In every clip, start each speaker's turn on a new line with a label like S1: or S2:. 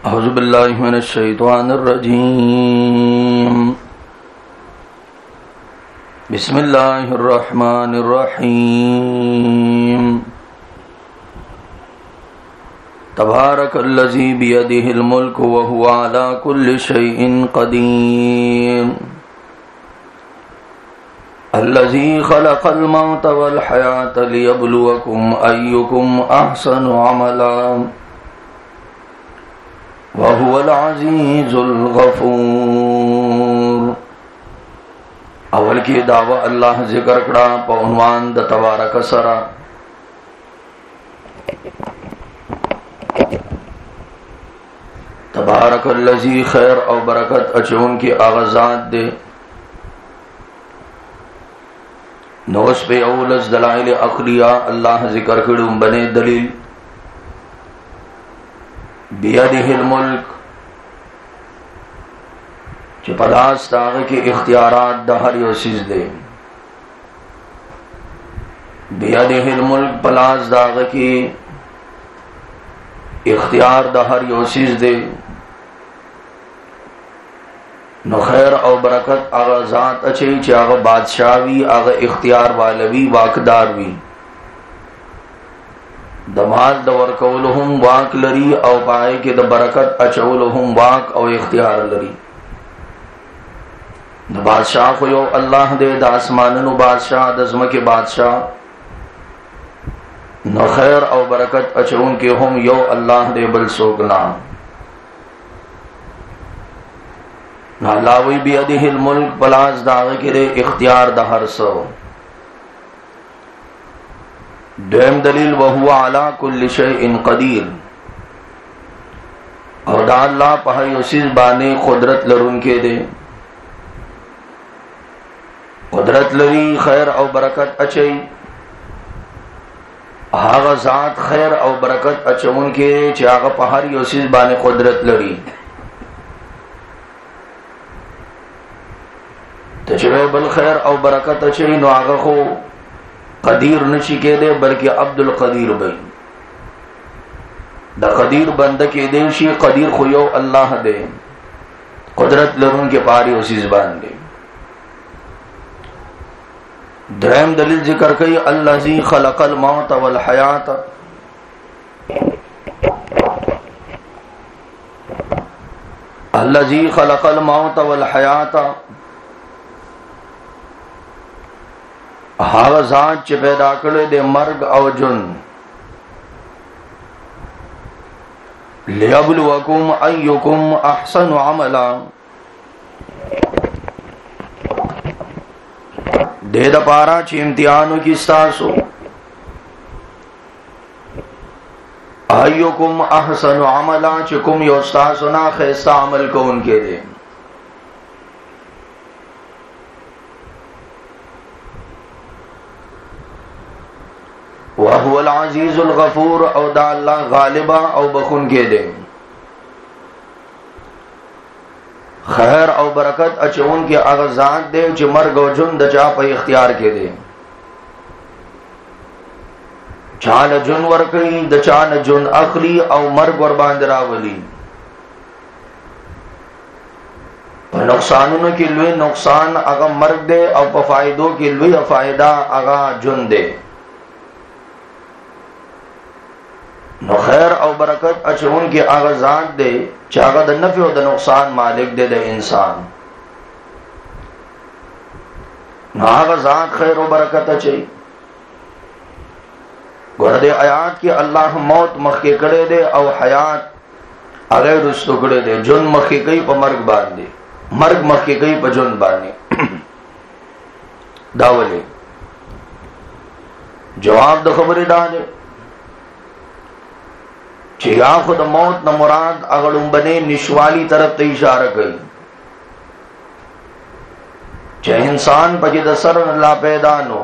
S1: अऊज़ु बिल्लाहि मिनश शैतानिर रजीम। बिस्मिल्लाहिर रहमानिर रहीम। तबारकल्लज़ी बियदिहिल मुल्कु व हुवा अला कुल्लि शैइन क़दीर। अल्लज़ी ख़लक़ल मौत वल हयात लियब्लुवकुम अय्युकुम अहसनु अमला वहुवल अज़ीज़ुल गफ़ूर। अवल की दावा अल्लाह जिक्र कड़ा पौनवान द तबारक सरा। तबारकल्लज़ी खैर और बरकत अचून की आग़ाज़ात दे नोस पे औलस दलाइल अक़लिया अल्लाह जिक्र कड़ूं बने दलील बियदिहिल मुल्क जो पदास ताग़ के इख्तियारात दहर योसिस दे। बियदिहिल मुल्क पलास दाग़ की इख्तियार दहर योसिस दे। नो खैर और बरकत आग़ाज़ात अच्छे चाग़ बादशाहवी आग़ इख्तियार वालवी वाकदारवी दमाल दवर कौलहुम वाक लरी और पाए के द बरकत अचौलहुम वाक और इख्तियार लरी। द बादशाह को यो अल्लाह दे द आसमाननु बादशाह दज़म के बादशाह न खैर और बरकत अचौन के हम यो अल्लाह दे बल सोकना नालावी बियदिहिल मुल्क पलास दाग़ के दे इख्तियार दहर सो। डेम दलील वहुवा अला कुल्लि शैइन क़दीर और दा अल्लाह पहाई उसिस बाने कुदरत लरुन के दे। कुदरत लरी खैर और बरकत अचई हागा ज़ात खैर और बरकत अचउन के चाग़ पहाड़ उसिस बाने कुदरत लरी तचवे बल खैर और बरकत अचई नो आगा को कदीर नची के दे बल्कि अब्दुल कदीर बई द कदीर बंद के देशी कदीर खुयो अल्लाह दे कुदरत लरुन के पारी उसिस बान दे। दहम दलील जिक्र कई अल्लज़ी खलक़ल मौत वल हयात अल्लज़ी खलक़ल मौत वल हयात हागा ज़ात च पैदा करे दे मर्ग और जुन लियब्लुवकुम अय्युकुम अहसनु अमला दे द पारा च इम्तिहानु की सासो अय्युकुम अहसनु अमला चुकुम यो सासुना खैसा अमल को उनके दे। वहुवल अज़ीज़ुल गफ़ूर और दा अल्लाह गालिबा और बखुन के दे। खैर और बरकत अचून के आग़ाज़ात दे च मर्ग और जुन दचा पे इख्तियार के दे। चान जुन वरकली दचान जुन अखली और मर्ग वर बांदरावली पर नुकसानुन के लिए नुकसान आगा मर्ग दे और फायदों के लिए फायदा आगा जुन दे। नो खैर और बरकत अचून के आग़ाज़ात दे चागा द नफ़े और द नुकसान मालिक दे द इंसान न आग़ाज़ात खैर और बरकत अचई गुरदे आयात की अल्लाह मौत मख्के करे दे और हयात अगे रुस्तु करे दे। जुन मख्के कई पर मर्ग बांधे मर्ग मख्के कई पर जुन बांधे दावले जवाब द खबरे डाले या खुद मौत न मुराद अगड़ुम बने निश्वाली तरफ ते इशारा कई चाहे इंसान बजे दसर ला पैदा नो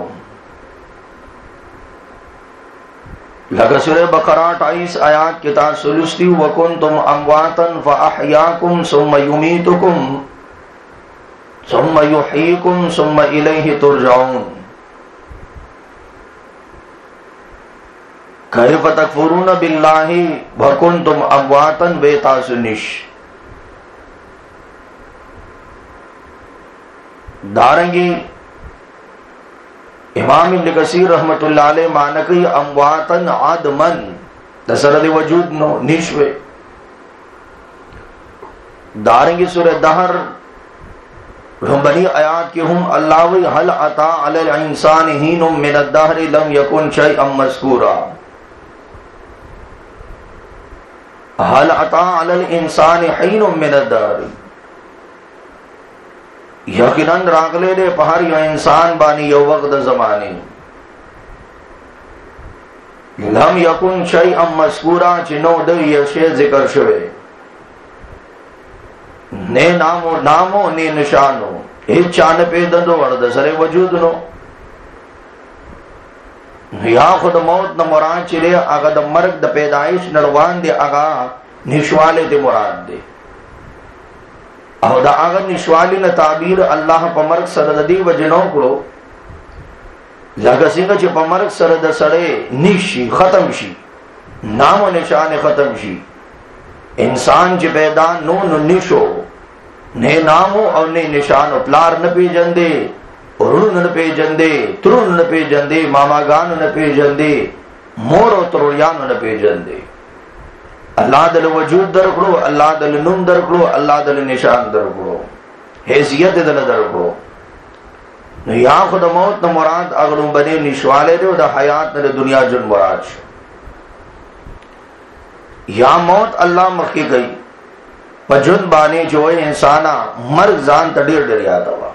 S1: लगा सूरह बकरा 28 आयात के ता सुलुस्ती वकुंतुम अमवातन फअहयाकुम सुम्मा युमीतुकुम सुम्मा युहयीकुम सुम्मा इलैहि तुरजाऊन। कैफ तकफुरून बिल्लाहि व कुंतुम अमवातन बेतासुनिश। दारंगी इमाम इब्न कसीर रहमतुल्लाह अलैह मानकी अमवातन आदमन दसरद वजूद नो निश्वे। दारंगी सूरह दहर बनी आयात की हम अल्लाह हल अता अलल इंसान हीनुम मिन अद-दहर लम यकुन शैअन मज़कूरा। हल अता अलल इंसान हीनुम मिन अद-दहर, यकीनन रागले दे पहाड़ यो इंसान बानी यो वक्त जमाने लम यकुन शैअन मज़कूरा चिनो दे ये जिक्र शवे ने नामो ने निशानो हे चान पे दंदो वर्द सरे वजूद नो या खुद मौत न मुराद चिले आगा द मर्ग द पैदाइश नरवान दे आगा निश्वाले दे मुराद दे और द आगा निश्वाली न ताबीर अल्लाह पमर्ग सरदी वजनो करो लगसिंग च पमर्ग सरद सरे निशी खत्म शी नामो निशान खत्म शी। इंसान च पैदा नून निशो ने नामो और ने निशानो प्लार न पे जंदे रुण न पे जंदे त्रुण न पे जंदे मामा गान न पे जंदे मोरो त्रुयान न पे जंदे। अल्लाह दल वजूद दर करो, अल्लाह दल नुम दर करो, अल्लाह दल निशान दर करो, हैसियत दल दर करो। या खुद मौत न मुराद अगर बने निशवाले दे द हयात न दुनिया जुन मुराद या मौत अल्लाह मखी गई पजुन बाने जो इंसाना मर्ग जान तडीर डेर याद हुआ,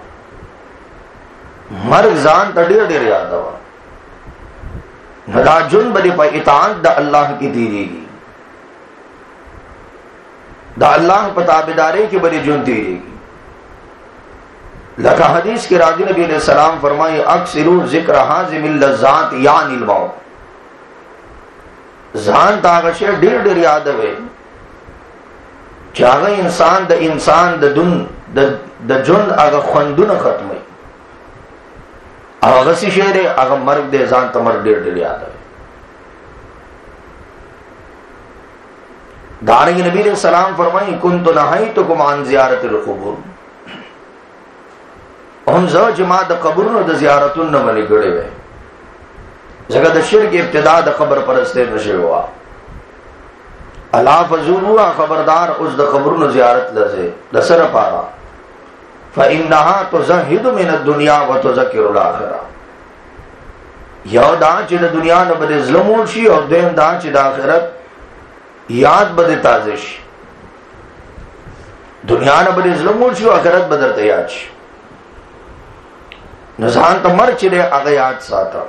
S1: मर्ग जान तडीर डेर याद हुआ नदा जुन बड़ी पर इताअत द अल्लाह की दीरेगी द अल्लाह पताबेदारे की बड़ी जुन दीरेगी। लका हदीस के राजी नबी अलैहि सलाम फरमाए अक्सिरू जिक्र हाज़िमिल लज़्ज़ात यानिल मौत। जान तागशे डेर डेर याद है चाहे इंसान द जुन आगा खंदुन खत्म आगा सी शेरे आगा मर्ग दे जान तमर डेर डेर याद है। दारंगी नबी अलैहि सलाम फरमाई कुन्तु नहायतुकुम अन ज़ियारतिल क़ुबूर। हम ज़ जमा द कब्र द ज़ियारतुन न मनी गड़े वे जगह द शिर्क इब्तिदा द कब्र परस्ते नशे हुआ अला फजूरुआ खबरदार उस द कब्र न ज़ियारत लजे दसर पारा फ़इन्नहा तुज़हिदु मिन दुनिया व तुज़किरुल आखिरा। यह दांच द दुनिया न बदे ज़लमूशी और देम दांच द आखिरत याद बदे ताजिश। दुनिया न बदे ज़लमूशी और आखिरत बदर तयाज नजान तमर चिरे आगे याद साता।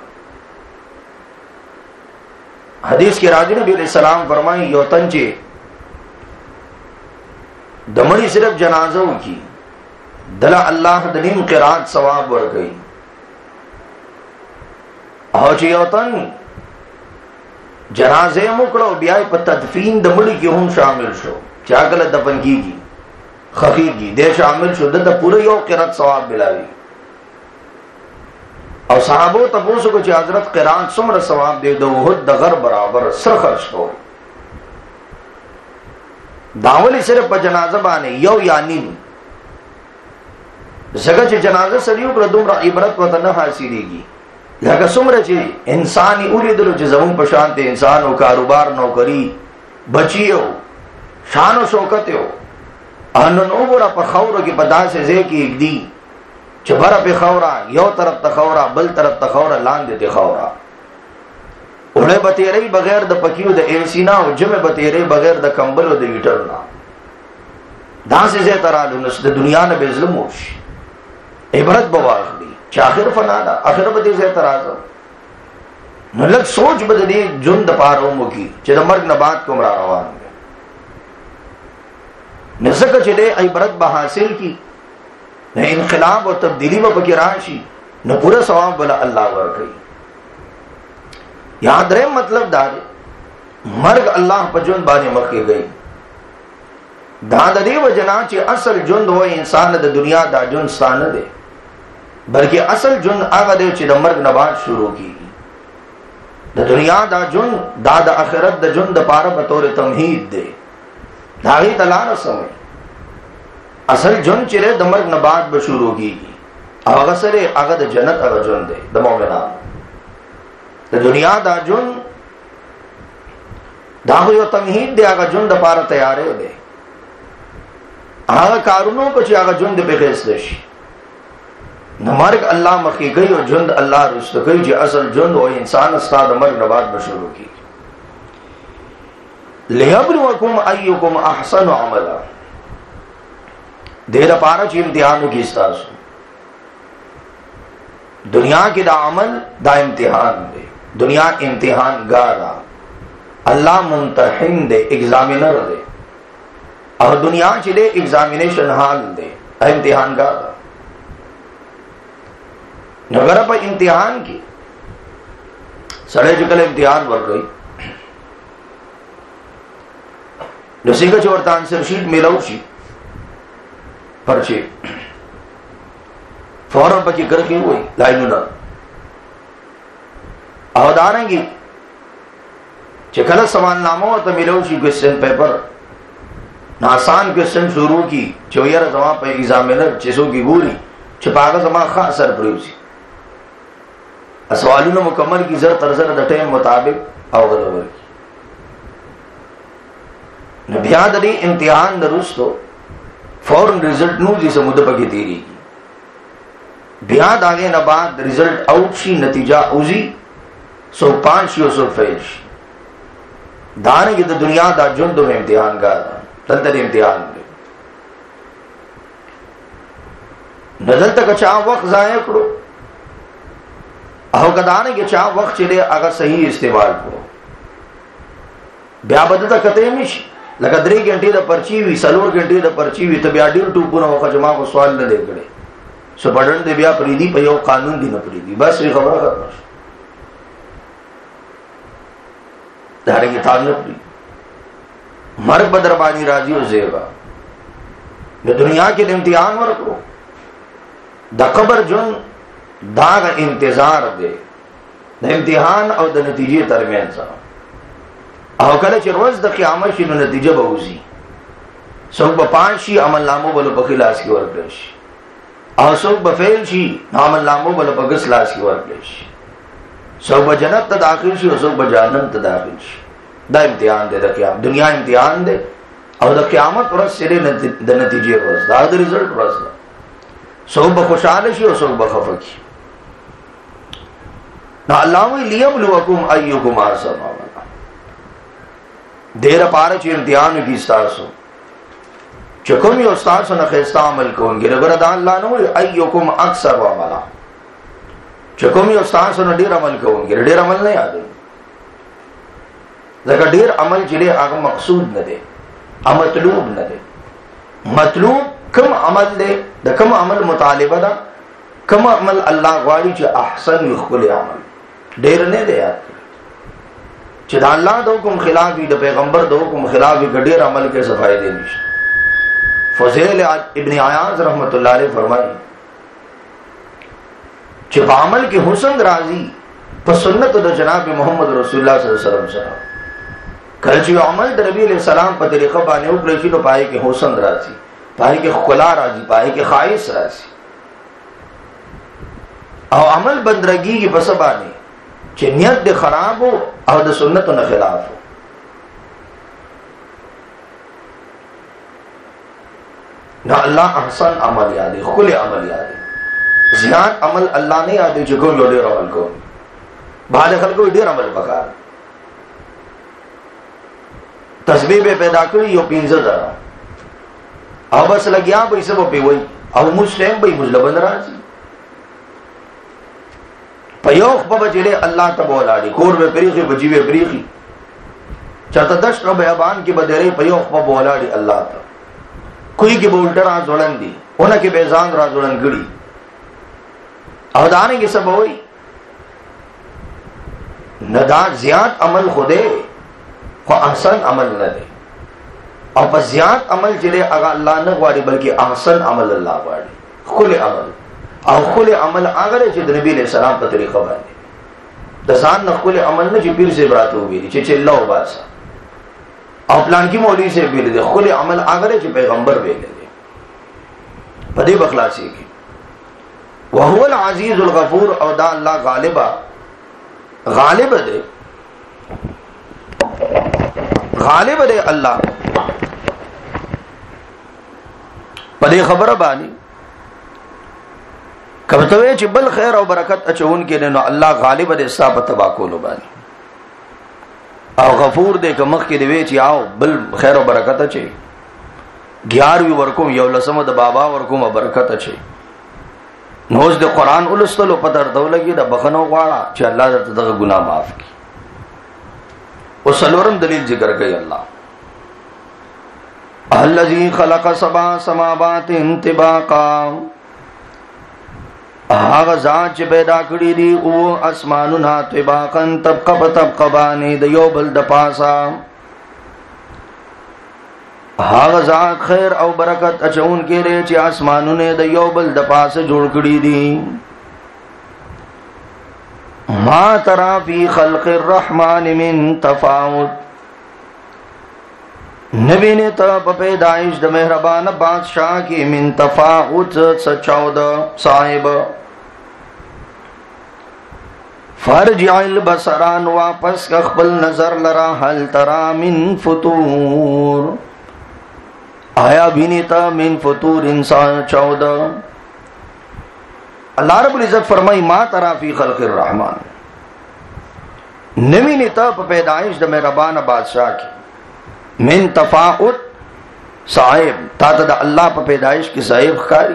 S1: हदीस के राजी नबी अलैहि सलाम फरमाई यो तंजे दमड़ी सिर्फ जनाजों की दला अल्लाह दनीम क़िरात सवाब बढ़ गई और यो तन जनाजे मुकड़ो ब्याय पर तदफीन दमड़ी की हम शामिल शो क्या गलत दफन की खफीगी दे शामिल शो द पूरे यो क़िरात सवाब मिलावी और साहबो तपोसो को हजरत क़िरात सुमर सवाब दे दो हुद दगर बराबर सर खर्च हो दावली सिर्फ पर जनाजा बाने यो यानी जगह चे जनाजा सरियो कर दुमरा इबरत वतन हासिलेगी लगा सुमर चे इंसानी उली दिलो चे जमून पशांते इंसान हो कारोबार नौकरी बचियो शान शौकत हो अननो बोरा पखौर की पदा से जे की एक दी चबरा पे खौरा यो तरफ तखौरा बल तरफ तखौरा लान देते खौरा उड़े बतेरे बगैर द पकियो द एसी ना जमे बतेरे बगैर द कंबल द हीटर ना दास से तरा द दुनिया ने बेजलमोश इबरत बवाखली चाखिर फनादा आखिर बते से तराज नलक सोच बदली जुन द पारो मुकी चद मर्ग न बात कुमरा रवान नसक चले इबरत बहासिल की न इनकलाब और तब्दीली व बकिराशी न पूरा सवाब बोला अल्लाह वर गई। याद रहे मतलब दारे मर्ग अल्लाह पजुन बाने मक्के गई दादरी व जनाचे असल जुन हो इंसान द दुनिया दा जुन स्थान दे बल्कि असल जुन आगा दे चिद मर्ग नबाज शुरू की द दुनिया दा जुन दा द आखिरत द जुन द पारा बतौर तमहीद दे धागी तलार समय असल जुन चिरे द मर्ग नबाद बशुरू की अगसरे अगद जन्नत अग जुन दे द मोमिना द दुनिया दा जुन दागो यो तमहीद दे अग जुन द पारा तैयारे दे आगा कारुनों को ची आगा जुन दे बेखेस देशी न मर्ग अल्लाह मखी गई और जुंद अल्लाह रुस्त गई जो असल जुंद और इंसान अस्ताद मर्ग नबाद बशुरू की लियब्लुवकुम अय्युकुम अहसनु अमला देर पारा ची इम्तिहान की इस्तासु दुनिया की दा अमल दा इम्तिहान दे दुनिया इम्तिहान गारा अल्लाह मुमतहिन दे एग्जामिनर दे और दुनिया चिले एग्जामिनेशन हाल दे इम्तिहान गारा नगर पर इम्तिहान की सर्जिकल इम्तिहान बढ़ गई जैसे का चोरता आंसर शीट मिलाऊशी पर्चे फौरन पची करके हुई लाइन न अवधारेंगी चिकल सवाल नामो तो मिलाऊशी क्वेश्चन पेपर आसान क्वेश्चन शुरू की चौयर जमा पे एग्जामिनर चीजों की बुरी छिपागा जमा खास सरप्राइज सवालों ने मुकम्मल की जर तरजर दटे मुताबिक अवगत की नबियादरी इम्तिहान दरुस्तो फौरन रिजल्ट नू जिसे मुद्दे की तेरी की बियाद आगे न बाद रिजल्ट आउट शी नतीजा उजी सो पांच शी सो फेश दाने की दुनिया दा जुन दो इम्तिहान का तंतर इम्तिहान दे नजर तक अच्छा वक्त जाया करो अवगदाने के चाह वक्त चले अगर सही इस्तेमाल करो ब्या बदता कते मिश लगा 3 घंटे द पर्ची हुई सलोर घंटे द पर्ची हुई तो ब्या डील टूपू ना होगा जमा को सवाल न दे करे सो पढ़न दे ब्या प्रीति पयो कानून दी न प्रीति बस ये खबर खत्म धारे की तान न प्री मर्ग बदरबानी राजी हो जेगा ये दुनिया के इम्तिहान वर करो द खबर जुन दाग इंतजार दे द इम्तिहान और द नतीजे दरमियान सा अवकल रोज द क़यामत शी नतीजे बहुजी सोक बपांशी अमल नामो बल बखिलास की वर्कश और सोक बफेल शी अमल नामो बल बगसलास की वर्कश सोक बजन्नत त दाखिल शी और सोक बजहन्नम त दाखिल शी द इम्तिहान दे द क़यामत दुनिया इम्तिहान दे और द क़यामत रोज सिरे द नतीजे रोज द रिजल्ट रोज सोक बखुशाल शी और सोक बखफकी ना अल्लाह लियब्लुवकुम अय्युकुम अहसनु अमला देर पार ची इम्तिहान की इस्तासो चकुम यो इस्तासो न खिस्ता अमल कोंगे रबर दा अल्लाह नो अय्युकुम अक्सर अमला चकुम यो इस्तासो न ढेर अमल कोंगे ढेर अमल नहीं आदे जगह ढेर अमल जिले आग मकसूद न दे अमतलूब न दे मतलूब कम अमल दे द कम अमल मुतालिबा दा कम अमल अल्लाह वाली च अहसन युखुल अमल ढेर ने दे याद चिदा अल्लाह दो कुम खिलाफी द पैगंबर दो कुम खिलाफी ढेर अमल के सफाई देनी फज़ील इब्न अयाज रहमतुल्लाह अलैह फरमाई चिब अमल के हुस्न राजी पर सुन्नत द जनाब मोहम्मद रसूलुल्लाह सल्लल्लाहु अलैहि वसल्लम कल ची अमल द नबी अलैहि सलाम पर तरीका बाने ऊपर ची तो पाए के हुस्न राजी पाए के खुला राजी पाए के खाइस राजी और अमल बंदरगी की बसबाने चे नियत दे खराब हो और द सुन्नत न खिलाफ हो ना अल्लाह अहसन अमल याद है खुले अमल याद है जियाद अमल अल्लाह नहीं याद है जो को ढेर अमल को बाद खल को ढेर अमल बकार तस्बीह पे पैदा करी यो पिंजर जरा अब बस लग गया भाई सब पे वही अब मुस्लिम भाई मुस्लिम बन रहा जी पयोख बाबा जिले अल्लाह तबाली कोर में बरीखी बजीवे बरीखी चाहता दश रब अबान की बदेरे पयोख बाबा बोलाड़ी अल्लाह तब कोई के बोल्टर आ जुड़न दी उन्हें के बेजान रा जुड़न गिड़ी अवदाने के सब वही नदा ज्याद अमल खुदे को अहसन अमल न दे और बस ज्याद अमल जिले अगा अल्लाह न वाड़ी बल्कि अहसन अमल अल्लाह वाड़ी खुले अमल और खुले अमल अगर नबी अलैहि सलाम का तरीका बने د ځان خپل عمل نه چې پیر سے براته ویلي چې الله وباسه او پلان کې مولوی سے ویلي د خپل عمل هغه چې پیغمبر ویلي دي په دې بخلاصي کې وهو العزیز الغفور او دا الله غالب دی الله په دې خبره باندې کبه چې بل خیر او برکت اچون کې نو الله غالب دی صاحب تبا کولو باندې او غفور دی که مخ کې دی وی چې آو بل خیر او برکت اچي 11 ورکوم یو لسمه د بابا ورکوم برکت اچي نوز د قران ولستلو پتر دولګي د بخنو غواړه چې الله درته دغه ګناه معاف کړي او سلورم دلیل ذکر کوي الله الذي خلق سبع سماوات طباقا هغه ذات چې پیدا کړی دي او اسمانونه طباقا طبقه په طبقه باندې د یو بل د پاسا هغه ذات خیر او برکت اچون کې لري چې اسمانونه د یو بل د پاسه جوړ کړی دي ما ترى في خلق الرحمن من تفاوت نبی نے تا پیدائش د مہربان بادشاہ کی من تفاوت سچاود صاحب فرجع البصران واپس خپل نظر لرا هل ترى من فطور آیا بینیتا من فطور انسان 14 اللہ رب العزت فرمائی ما ترى فی خلق الرحمن نمی نیتا پیدائش د مہربان بادشاہ کی من تفاوت صاحب تا دا اللہ پا پیدائش کی صاحب خاری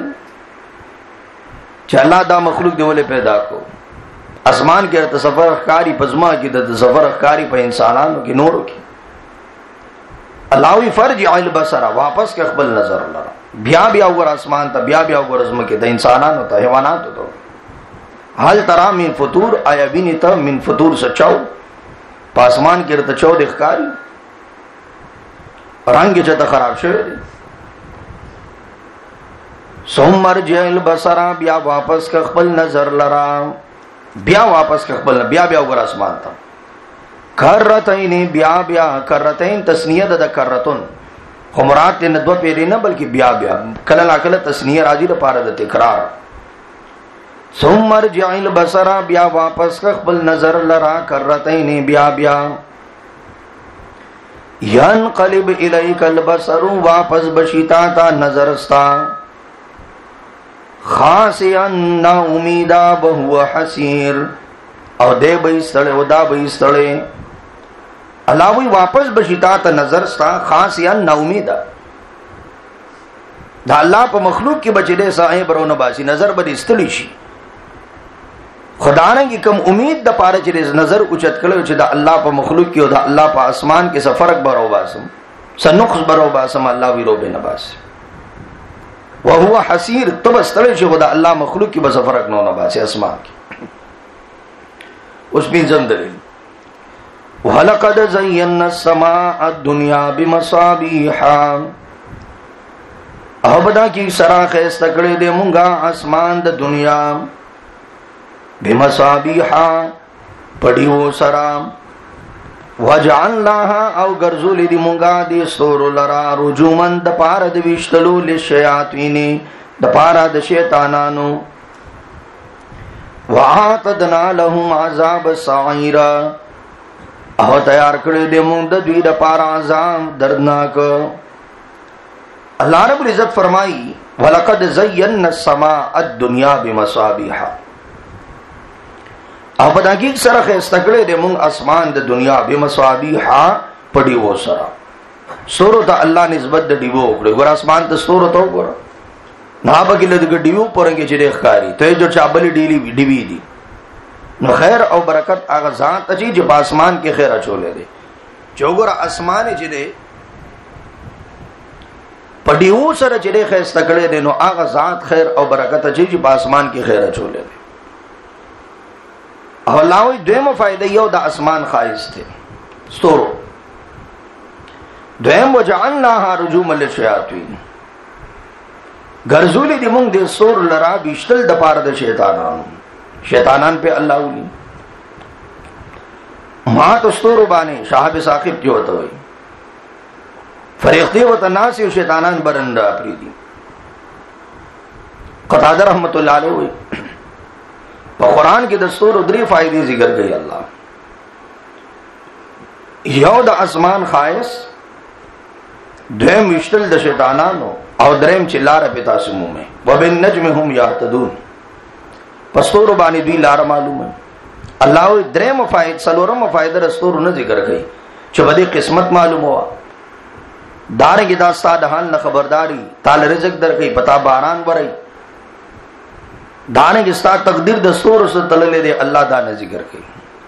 S1: چا اللہ دا مخلوق دے ولے پیدا کو اسمان کی رت سفر خاری پزما کی دا سفر خاری پا انسانانو کی نورو کی اللہوی فرجع البصر واپس کے اقبل نظر اللہ بیا اوگر اسمان تا بیا اوگر ازم کی دا انسانانو تا حیواناتو تا حل ترا من فطور آیا بینی تا من فطور سچاو پا اسمان کی رت چو دے خاری رنگ چتا خراب شوئے دی ثم ارجع البصر بیا واپس کا خپل نظر لرا بیا واپس کا خپل بیا اوگر اسمان تا کرتین بیا کرتین تسنیه د کرتون خمرات ته ندو پیری نه بلکې بیا کله لا کله تسنیه راځي د پاره د تکرار ثم ارجع البصر بیا واپس کا خپل نظر لرا کرتین بیا ينقلب الیک البصر واپس بشیتا تا نظر استا خاسئا نا امیدا بهو حسیر او دے بایستڑے او دا بایستڑے علاوی واپس بشیتا تا نظر استا خاسئا نا امیدا دا اللہ پا مخلوق کی بچے دے سائے برو نباسی نظر بد استڑی شی خداننگی کم امید دا پارا چلے نظر اچت کلو چی دا اللہ پا مخلوق کی و دا اللہ پا اسمان کے سفرق برو باسم سنقص برو باسم اللہ وی رو بے نباسی وہو حسیر تب استڑی چی خدا اللہ مخلوق کی بسفرق نو نباسی اسمان کی اس میں زندرین وَلَقَدْ زَيَّنَّ السَّمَاءَ الدُّنْيَا بِمَصَابِيحَا او بدا کی سرا خیستکڑے دے مونگا اسمان دا دنیا بمصابیحا پڑیو سرا وجعلناها او گرزولی دی مونگا دی سورو لرا رجومن دا پارا دی وشتلو لشیاطوینی دا پارا دا شیطانانو وعاتدنا لهم عذاب سعیرا او تیار کردے دی مونگ دا دوی دا پارا عذاب دردناک اللہ رب العزت فرمائی وَلَقَدْ زَيَّنَّ السَّمَاءَ الدُّنْيَا بِمَصَابِيحَا او پا تحقیق سر خیستکڑے دے مونگ اسمان دا دنیا بمصابیحا پڑیو سرا سورو تا اللہ نسبت دا ڈیوو اکڑے گورا اسمان تا سورو تا گورا نابا کی لدگا ڈیوو پرنگے چرے اخکاری تو جو چابلی ڈیوی دی نو خیر او برکت آغا ذات اچھی جو پا اسمان کے خیر اچھولے دے جو گورا اسمان چرے پڑیو سر چرے خیستکڑے دے نو آغا ذات خیر او برکت اچھی جو پا اسمان کی خیر اچھولے دے او اللہوی دویم فائدہ یو دا اسمان خائص تھے ستورو دویم وجعلناها رجوما للشیاطین گرزولی دی مونگ دے سور لرا بیشتل دا پار دا شیطانان پہ اللہ اولی ما تستور بانے شاہب ثاقب کی ہوتا ہوئی فریختی و تناسی و شیطانان برندہ پریدی قتادہ رحمت اللہ علیہ ہوئی پا قرآن کی دستور ادری فائدی ذکر گئی اللہ یو دا اسمان خائص دویم وشتل دا شیطانانو او دریم چلار پتا سمو میں وبالنجم هم یهتدون پستور بانی دوی لار معلوم ہے اللہ دریم فائد سلورم فائدہ رستور نہ ذکر گئی چو بدی قسمت معلوم ہوا دارنگی داستا دہان نہ خبرداری تال رزق در گئی پتا باران برائی دارنگی ستا تقدیر دستور سے تللے دے اللہ دانے ذکر گئی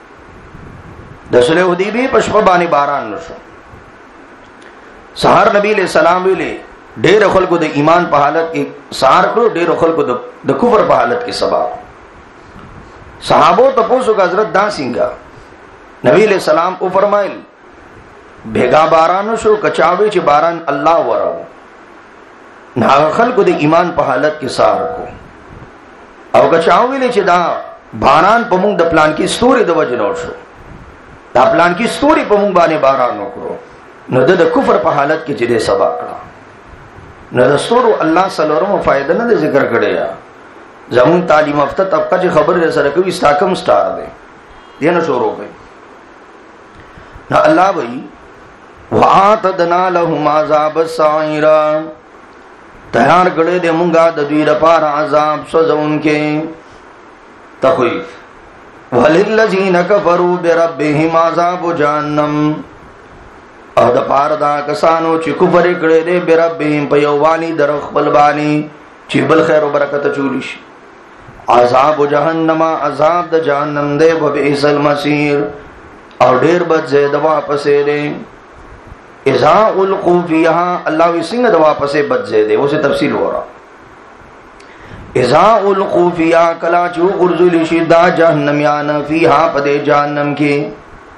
S1: دسلے حدیبی پشپ بانی باران نشو سہار نبی علیہ السلام ویلے ډیر خلکو د ایمان په حالت کې سهار کړو ډیر خلکو د کفر په حالت کې سبا صحابو ته پوښتنه کا حضرت دا څنګه نبی علیہ السلام او فرمایل بیگا باران شو کچاوي چې باران الله وراو نه خلکو د ایمان په حالت کې سهار کو او کچاوي چې دا باران په موږ د پلان کې ستوري د وجه نور شو دا پلان کې ستوري په موږ باندې باران وکړو نو د کفر په حالت کې چې دې سبا کړه نو دستورو اللہ سلورم فائدہ نہ دے ذکر کرے یا زمون تعلیم یافتہ طبقہ جو خبر سره کوي استاکم سٹار دے یہ نہ شروع گئی نہ اللہ بھائی وَآتَدْنَا لَهُمْ عَذَابَ السَّعِيرَ تیار کړه دې مونږه د دوی لپاره عذاب سوزون کې تخویف وَلِلَّذِينَ كَفَرُوا بِرَبِّهِمْ عَذَابُ جَهَنَّمَ او د پار دا کسانو چې کفر کړي دي بربهم په یووالي در خپل باندې چې بل خیر او برکت چولی شي عذاب جهنم عذاب د جهنم دی او بئس المصير او ډیر بد زید واپسې دی اذا القوا فيها الله وسنګ د واپسې بد زید دی اوسه تفصیل ہو رہا اذا القوا فيها کلا چو غرزل شدا جهنميان فيها پد جهنم کې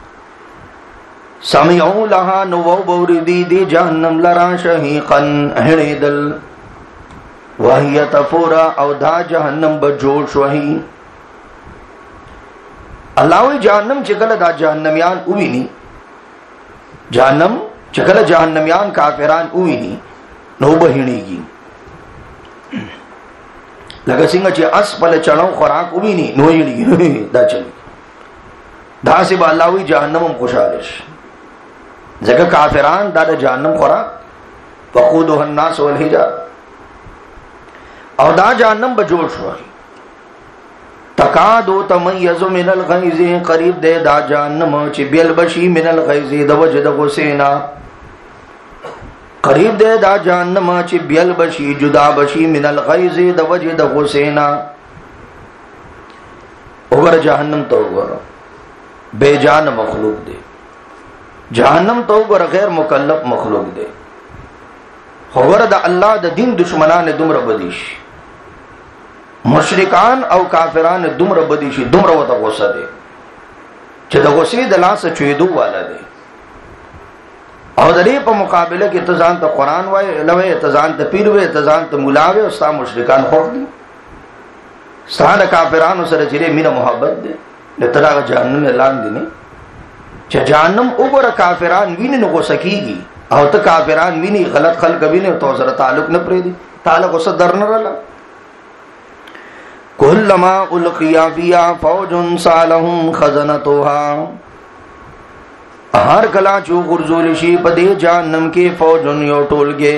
S1: سمعوا لها نو بوردی دی جہنم لرا شہیقا ہڑیدل وہی تفورا او دا جہنم بجوڑ شوہی اللہ جہنم چکل دا جہنمیان اوی نی جہنم چکل جہنمیان کافران اوی نی نو بہنی گی لگا سنگا چی اس پل چڑھو خوراک اوی نی نو ہنی گی دا چلی دا سے با اللہ جہنم خوشالش جگہ کافران دا جہنم خوراک وقودها الناس والحجار او دا جہنم بجوڑ شوئی تکادو تمیز من الغیظ قریب دے دا جہنم چی بیل بشی من الغیظ دا وجد غسینا قریب دے دا جہنم چی بیل بشی جدا بشی من الغیظ دا وجد غسینا اگر جہنم تو اگر بے جان مخلوق دے جہنم تو گر غیر مکلف مخلوق دے خبر دا اللہ دا دین دشمنان دمر بدیش مشرکان او کافران دمر بدیشی دمر و تا غصہ دے چھ دا غصی دلا سا چویدو والا دے او دا پا مقابلہ کی تزان تا قرآن وائے لوے تزان تا پیر وے تزان تا ملاوے استا مشرکان خوف دی استا دا کافران سر چرے مینا محبت دے لترا جہنم اعلان دینے چه جہنم اوگر کافران وینی نو غصہ کی گی او تا کافران وینی غلط خلق وینی تو سر تعلق نپری دی تعلق غصہ در نرلا کلما القیا فیا فوج سالهم خزنتوها ہر کلا چو غرزول شی پدے جہنم کے فوج یو ٹول گے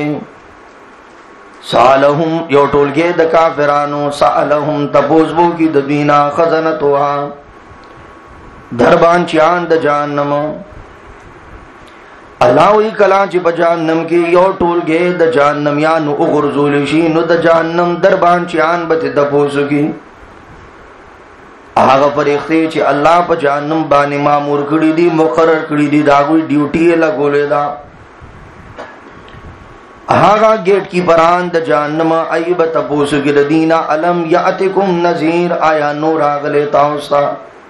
S1: سالهم یو ٹول گے دا کافرانو سالهم تپوزبو کی دبینا خزنتوها دربان چیان دا جہنم اللہ وی کلا چی بجہنم کی یو ٹول گے دا جہنم یا نو اغرزول شی نو دا جہنم دربان چیان بت دپوسو کی آغا فریختے چی اللہ پا جہنم بانی مامور کری دی مقرر کری دی داگوی ڈیوٹی لگولے دا آغا گیٹ کی پران دا جہنم ایب تپوسو کی دینا علم یاتکم نذیر آیا نور آگلے تاؤستا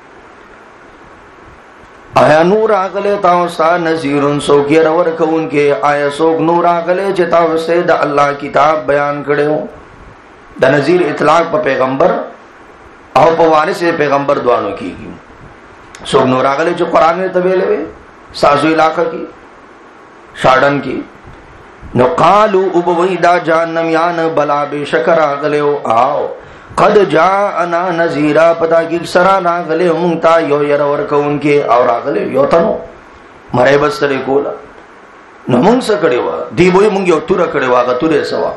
S1: آیا نور آگلے تاؤستا نذیرن سوکی رور کون کے آیا سوک نور آگلے چے تاؤستے دا اللہ کتاب بیان کرے ہو دا نذیر اطلاق پا پیغمبر او پا وارث پیغمبر دوانو کی گی सोब नूर आगले जो कुरान में तबेले वे सासु इलाका की शाडन की नो कालू उबवैदा जहन्नम यान बला बेशकर आगले हो आओ कद जा अना नजीरा पता की सरा नागले मुंगता यो यर वर्क उनके और आगले यो तनो मरे बस तरे कोला नमुंग सकड़ेवा दीबोई मुंग्यो तुरा कड़ेवा का तुरे सवा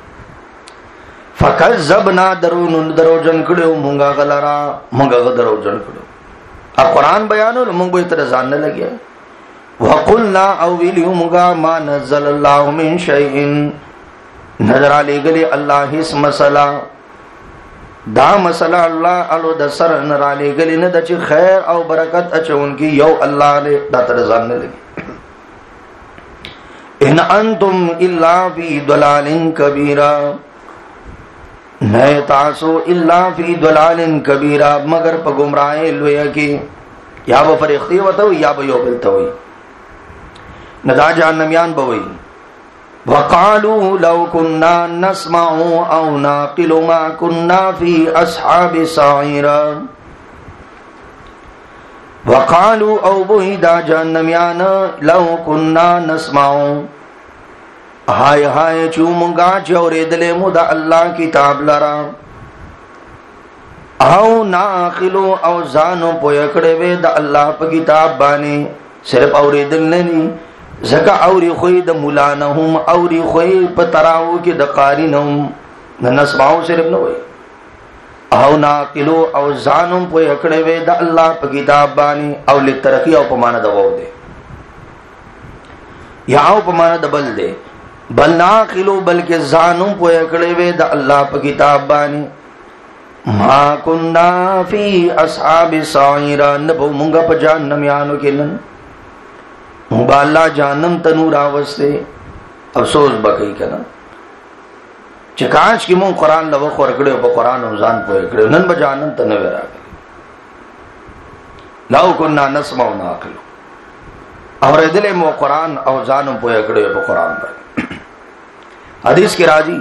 S1: फकल जब ना दरो नुन दरो जन कड़े मुंगा गलरा मुंगा का दरो जन कड़े अब कुरान बयान हो मुंग बोई तरह जानने लगे वकुल्ला अविलियु मुंगा मा नज़्ज़लल्लाहु मिन शैइन नजरा ले गले अल्लाह हिस मसला दा मसला अल्लाह अलो दसर नरा ले गले न दच खैर और बरकत अच उनकी यो अल्लाह ने दातर जानने लगे इन अंतुम इल्ला फी दलालिन कबीरा नए तासो इल्ला फी दलालिन कबीरा मगर प गुमराहे लोया की या वो फरिख्ती वतो या बयो बिलतो नदा जहन्नमियान बवई वकालू लव कुन्ना नस्माउ औ नाकिलु मा कुन्ना फी अस्हाबि साइरा वकालू औ बुहिदा जहन्नमियान लव कुन्ना नस्माउ हाय हाय चूमुंगा चौरे दले मुदा अल्लाह किताब लरा आओ नाखिलो औ जानो पोयकड़े वे द अल्लाह प किताब बानी सिर्फ औरे दिल नहीं जका औरी खोई द मुलानहुम औरी खोई प तराऊ के द कारिनहुम न नस्बाओ सिर्फ न होई आओ नाकिलो औ जानो पोयकड़े वे द अल्लाह प किताब बानी औ ले तरकी औ पमाना दवाओ दे या औ पमाना दबल दे बल नाकिलो बल्कि जानो पोयकड़े वे द अल्लाह प किताब बानी मा कुन्ना फी अस्हाबि साइरा नबो मुंगा प जहन्नम यानो के लन मुबाला जहन्नम तनूर आवस्ते अफसोस बकई कना चकाच की मुंग कुरान लव खरकड़े प कुरान उजान पोयकड़े नन ब जहन्नम तनवेरा लाउ कुन्ना नस्मा नाकिलो और दिले मो कुरान और जानो पोयकड़े प कुरान ब हदीस के राजी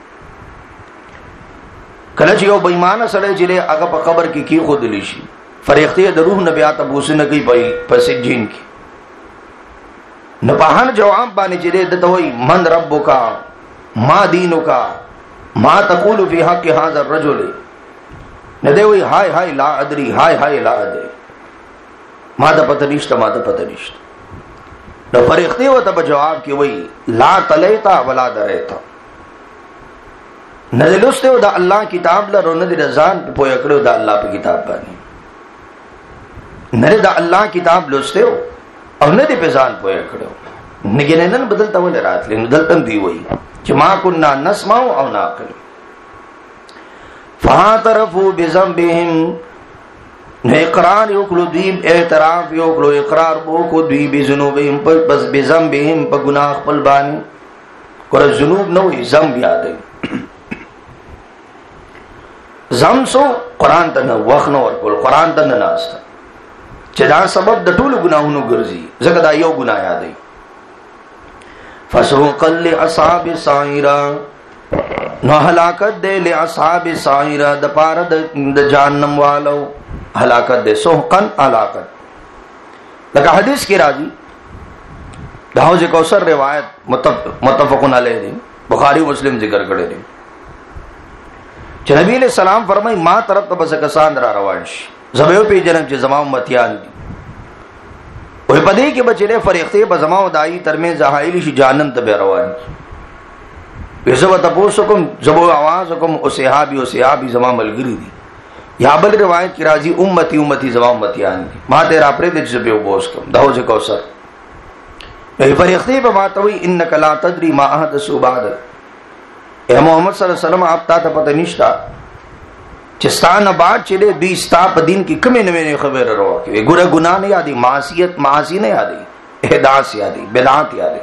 S1: कलच यो बेईमान सड़े जिले अगर प कबर की खुद लिशी फरेख्ती दरूह नबियात अबूसे न गई पसिजीन की नपाहन जवाब बानी जिले दतोई मन रब्बुका मा दीनुका मा तकूलु फी हक़ हाज़ा रजुल न दे वही हाय हाय ला अदरी हाय हाय ला अदरी मा द पतनिष्ठ मा द पतनिष्ठ न फरेख्ती व तब जवाब की वही ला तलेता वला दरेता नजलुस्ते दा अल्लाह किताब ला रोन दे रजान पोयकड़े दा अल्लाह पे किताब बानी नरे दा अल्लाह किताब लुस्ते हो और न दे पेजान पोयकड़े निगने नन बदलता वाले रात ले बदलतन दी वही कि मा कुन्ना नस्माउ औ नाकिल फातरफु बिज़म्बिहिम ने इकरार योकलो दीब एतराफ योकलो इकरार बो को दी बिजुनुबिहिम बस बिज़म्बिहिम प गुनाह पल बानी कोर जुनूब न हुई ज़म्ब याद है जम सो कुरान तन वखनो और कुल कुरान तन नास्ता चदा सबब द टूल गुनाहों गुरजी जगदा यो गुनाह याद है फसुक़ल लि अस्हाब साइरा न हलाकत दे ले अस्हाब साइरा द पार द जहन्नम वालो हलाकत दे सुहकन हलाकत लगा हदीस की राजी दाऊद कौसर रिवायत मुत्तफ़क़ुन अलैहि बुखारी मुस्लिम जिक्र करे थे नबी सलाम फरमाई मां तरफ तो बस कसान रवांश जबे पे जन्म च जमाओ मतियान दी ओए पदे के बचले फरिख्ते बजमाओ दाई तरमे जहाइली श जानम तबे रवान यसब तपोसकुम जबो आवाजकुम उसिहाबी जमा मलगिरी दी या बल रिवायत की राजी उम्मती उम्मती जमाओ मतियान दी मां तेरा प्रेद जबे बोस कम दाऊद कौसर ए फरिख्ते ब मातवी इन्नक ला तदरी मा अहदसु बाद ए मोहम्मद सल्लल्लाहु अलैहि वसल्लम आप ता पता निष्ठा चिस्तान बाद चले 20 ताप दिन की कमे नवे खबर रो के गुरा गुनाह नहीं आदि मासियत मासी नहीं आदि एहदास यादी बिदात यादी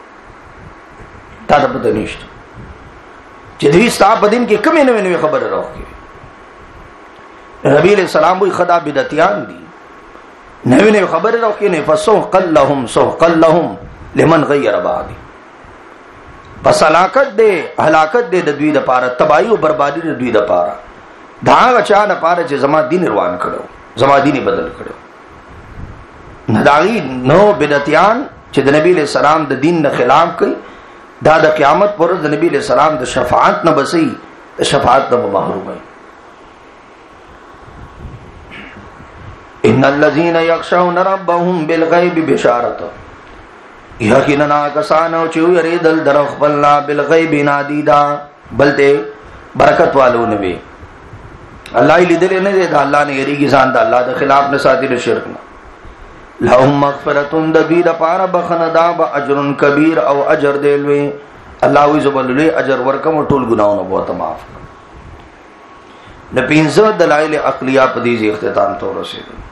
S1: ता पता निष्ठा च 20 ताप दिन की कमे नवे खबर रो के नबी अलैहि सलाम भी खदा बिदतियान दी नवे खबर रो के ने फसुक़ल लहुम लिमन गय्यर बादी बस हलाकत दे द्वी द पारा तबाही और बर्बादी द्वी द पारा धाग अचा न पारा चे जमा दिन निर्वाण करो जमा दीनी बदल करो نداغي نو بدعتيان چې د نبی له سلام د دین نه خلاف کوي دا د قیامت پر ورځ د نبی له سلام د شفاعت نه بسي د شفاعت نه محروم وي. ان الذين يخشون ربهم بالغيب بشارت یقینا کسانو چې یریدل در خپل بالغیب نادیدا بلته برکت والو نه وي الله یې لیدل نه دی دا الله نه یریږي ځان د الله د خلاف نه ساتي د شرک نه. لهم مغفرة دبیر پارا بخنه دا با اجر کبیر او اجر دیلوی الله وی زبللی اجر ورکم ټول ګناونه بہت معاف. د 15 دلایل عقلیه په دې اختتام ته ورسېدل.